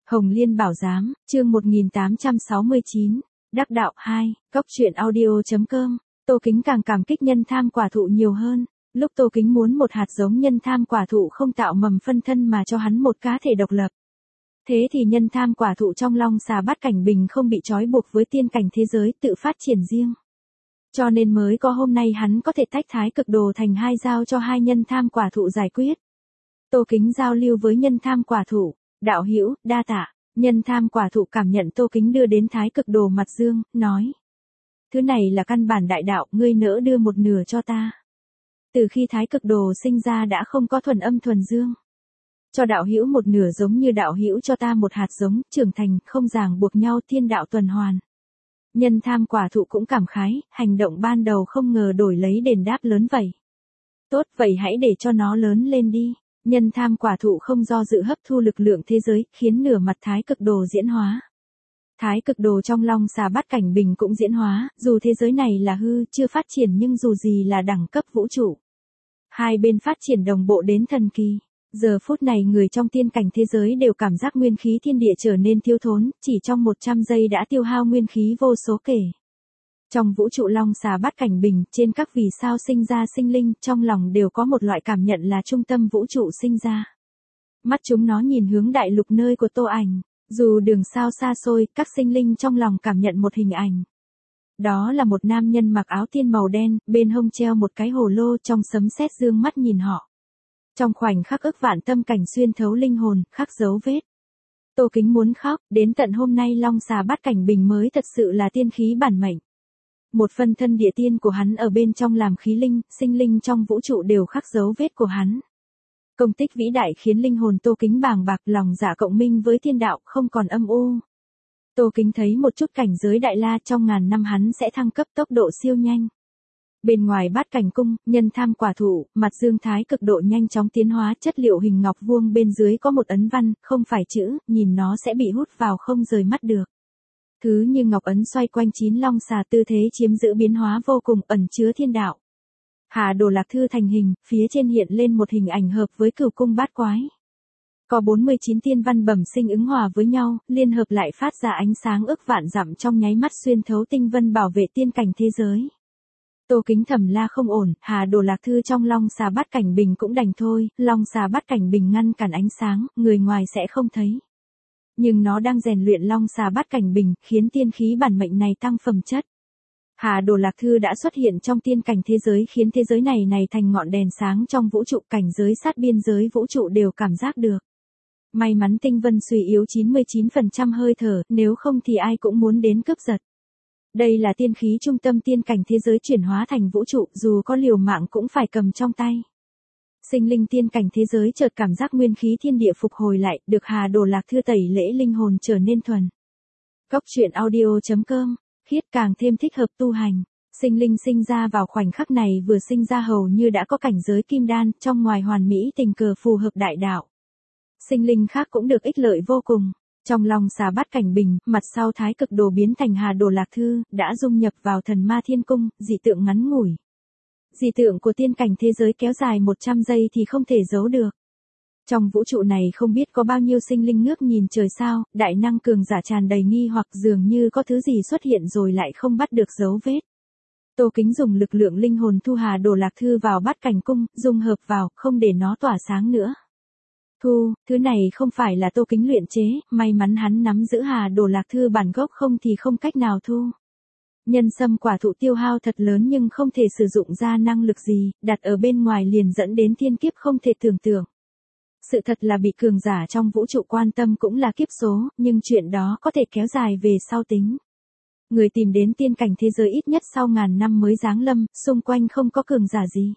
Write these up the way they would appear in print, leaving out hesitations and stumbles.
Hồng Liên Bảo Giám, chương 1869, Đắc Đạo 2, Cóc truyện audio.com, Tô Kính càng cảm kích nhân tham quả thụ nhiều hơn. Lúc Tô Kính muốn một hạt giống nhân tham quả thụ không tạo mầm phân thân mà cho hắn một cá thể độc lập. Thế thì nhân tham quả thụ trong Long Xà Bát Cảnh Bình không bị trói buộc với tiên cảnh thế giới tự phát triển riêng. Cho nên mới có hôm nay hắn có thể tách Thái Cực Đồ thành hai giao cho hai nhân tham quả thụ giải quyết. Tô Kính giao lưu với nhân tham quả thụ, đạo hữu, đa tạ. Nhân tham quả thụ cảm nhận Tô Kính đưa đến Thái Cực Đồ mặt dương, nói. Thứ này là căn bản đại đạo, ngươi nỡ đưa một nửa cho ta. Từ khi Thái Cực Đồ sinh ra đã không có thuần âm thuần dương. Cho đạo hữu một nửa giống như đạo hữu cho ta một hạt giống, trưởng thành, không ràng buộc nhau, thiên đạo tuần hoàn. Nhân tham quả thụ cũng cảm khái, hành động ban đầu không ngờ đổi lấy đền đáp lớn vậy. Tốt, vậy hãy để cho nó lớn lên đi. Nhân tham quả thụ không do dự hấp thu lực lượng thế giới, khiến nửa mặt Thái Cực Đồ diễn hóa. Thái Cực Đồ trong Long Xà Bát Cảnh Bình cũng diễn hóa, dù thế giới này là hư, chưa phát triển nhưng dù gì là đẳng cấp vũ trụ. Hai bên phát triển đồng bộ đến thần kỳ. Giờ phút này người trong tiên cảnh thế giới đều cảm giác nguyên khí thiên địa trở nên thiếu thốn, chỉ trong 100 giây đã tiêu hao nguyên khí vô số kể. Trong vũ trụ Long Xà Bát Cảnh Bình, trên các vì sao sinh ra sinh linh, trong lòng đều có một loại cảm nhận là trung tâm vũ trụ sinh ra. Mắt chúng nó nhìn hướng đại lục nơi của Tô Ảnh, dù đường sao xa xôi, các sinh linh trong lòng cảm nhận một hình ảnh. Đó là một nam nhân mặc áo tiên màu đen, bên hông treo một cái hồ lô, trong sấm sét dương mắt nhìn họ. Trong khoảnh khắc ức vạn tâm cảnh xuyên thấu linh hồn, khắc dấu vết. Tô Kính muốn khóc, đến tận hôm nay Long Xà Bát Cảnh Bình mới thật sự là tiên khí bản mệnh. Một phân thân địa tiên của hắn ở bên trong làm khí linh, sinh linh trong vũ trụ đều khắc dấu vết của hắn. Công tích vĩ đại khiến linh hồn Tô Kính bàng bạc, lòng dạ cộng minh với thiên đạo, không còn âm u. Tô Kính thấy một chút cảnh giới đại la, trong ngàn năm hắn sẽ thăng cấp tốc độ siêu nhanh. Bên ngoài Bát Cảnh Cung, nhân tham quả thụ, mặt dương Thái Cực Độ nhanh chóng tiến hóa, chất liệu hình ngọc vuông bên dưới có một ấn văn, không phải chữ, nhìn nó sẽ bị hút vào không rời mắt được. Thứ như ngọc ấn xoay quanh 9 long xà, tư thế chiếm giữ biến hóa vô cùng, ẩn chứa thiên đạo. Hà Đồ Lạc Thư thành hình, phía trên hiện lên một hình ảnh hợp với Cửu Cung Bát Quái. Có 49 tiên văn bẩm sinh ứng hòa với nhau, liên hợp lại phát ra ánh sáng ức vạn dặm, trong nháy mắt xuyên thấu tinh vân, bảo vệ tiên cảnh thế giới. Tô Kính thầm la không ổn, Hà Đồ Lạc Thư trong Long Xà Bát Cảnh Bình cũng đành thôi, Long Xà Bát Cảnh Bình ngăn cản ánh sáng, người ngoài sẽ không thấy. Nhưng nó đang rèn luyện Long Xà Bát Cảnh Bình, khiến tiên khí bản mệnh này tăng phẩm chất. Hà Đồ Lạc Thư đã xuất hiện trong tiên cảnh thế giới, khiến thế giới này thành ngọn đèn sáng trong vũ trụ, cảnh giới sát biên giới vũ trụ đều cảm giác được. May mắn tinh vân suy yếu 99% hơi thở, nếu không thì ai cũng muốn đến cướp giật. Đây là tiên khí trung tâm tiên cảnh thế giới chuyển hóa thành vũ trụ, dù có liều mạng cũng phải cầm trong tay. Sinh linh tiên cảnh thế giới chợt cảm giác nguyên khí thiên địa phục hồi lại, được Hà Đồ Lạc Thư tẩy lễ linh hồn trở nên thuần. Cóc truyện audio.com, khiết càng thêm thích hợp tu hành. Sinh linh sinh ra vào khoảnh khắc này vừa sinh ra hầu như đã có cảnh giới kim đan, trong ngoài hoàn mỹ tình cờ phù hợp đại đạo. Sinh linh khác cũng được ích lợi vô cùng. Trong Long Xà Bát Cảnh Bình, mặt sau Thái Cực Đồ biến thành Hà Đồ Lạc Thư, đã dung nhập vào Thần Ma Thiên Cung, dị tượng ngắn ngủi. Dị tượng của tiên cảnh thế giới kéo dài 100 giây thì không thể giấu được. Trong vũ trụ này không biết có bao nhiêu sinh linh ngước nhìn trời sao, đại năng cường giả tràn đầy nghi hoặc, dường như có thứ gì xuất hiện rồi lại không bắt được dấu vết. Tô Kính dùng lực lượng linh hồn thu Hà Đồ Lạc Thư vào Bát Cảnh Cung, dung hợp vào, không để nó tỏa sáng nữa. Thu, thứ này không phải là Tô Kính luyện chế, may mắn hắn nắm giữ Hà Đồ Lạc Thư bản gốc, không thì không cách nào thu. Nhân sâm quả thụ tiêu hao thật lớn nhưng không thể sử dụng ra năng lực gì, đặt ở bên ngoài liền dẫn đến thiên kiếp không thể tưởng tượng. Sự thật là bị cường giả trong vũ trụ quan tâm cũng là kiếp số, nhưng chuyện đó có thể kéo dài về sau tính. Người tìm đến tiên cảnh thế giới ít nhất sau ngàn năm mới giáng lâm, xung quanh không có cường giả gì.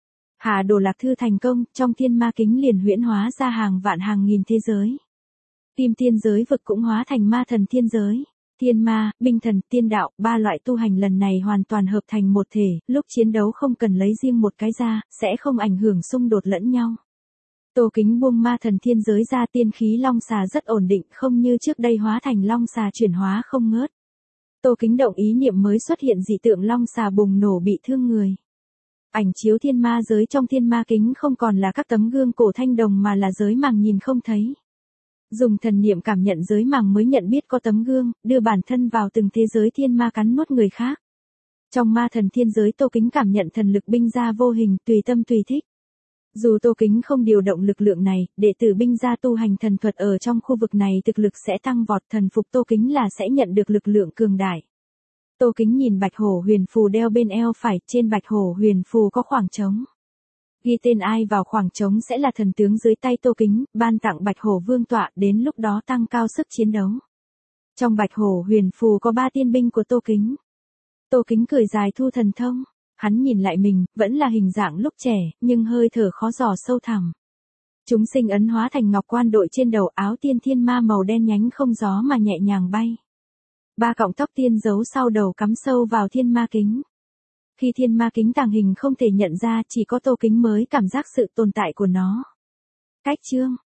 Hà Đồ Lạc Thư thành công, trong thiên ma kính liền huyễn hóa ra hàng vạn hàng nghìn thế giới. Kim tiên giới vực cũng hóa thành ma thần thiên giới. Thiên ma, binh thần, tiên đạo, ba loại tu hành lần này hoàn toàn hợp thành một thể, lúc chiến đấu không cần lấy riêng một cái ra, sẽ không ảnh hưởng xung đột lẫn nhau. Tô Kính buông ma thần thiên giới ra, tiên khí long xà rất ổn định, không như trước đây hóa thành long xà chuyển hóa không ngớt. Tô Kính động ý niệm mới xuất hiện dị tượng long xà bùng nổ bị thương người. Ảnh chiếu thiên ma giới trong thiên ma kính không còn là các tấm gương cổ thanh đồng mà là giới màng nhìn không thấy. Dùng thần niệm cảm nhận giới màng mới nhận biết có tấm gương, đưa bản thân vào từng thế giới thiên ma cắn nuốt người khác. Trong ma thần thiên giới Tô Kính cảm nhận thần lực binh gia vô hình, tùy tâm tùy thích. Dù Tô Kính không điều động lực lượng này, đệ tử binh gia tu hành thần thuật ở trong khu vực này thực lực sẽ tăng vọt, thần phục Tô Kính là sẽ nhận được lực lượng cường đại. Tô Kính nhìn bạch hổ huyền phù đeo bên eo phải, trên bạch hổ huyền phù có khoảng trống. Ghi tên ai vào khoảng trống sẽ là thần tướng dưới tay Tô Kính, ban tặng bạch hổ vương tọa, đến lúc đó tăng cao sức chiến đấu. Trong bạch hổ huyền phù có 3 tiên binh của Tô Kính. Tô Kính cười dài thu thần thông, hắn nhìn lại mình, vẫn là hình dạng lúc trẻ, nhưng hơi thở khó dò sâu thẳm. Chúng sinh ấn hóa thành ngọc quan đội trên đầu, áo tiên thiên ma màu đen nhánh không gió mà nhẹ nhàng bay. 3 cọng tóc tiên giấu sau đầu cắm sâu vào thiên ma kính. Khi thiên ma kính tàng hình không thể nhận ra, chỉ có Tô Kính mới cảm giác sự tồn tại của nó. Cách chương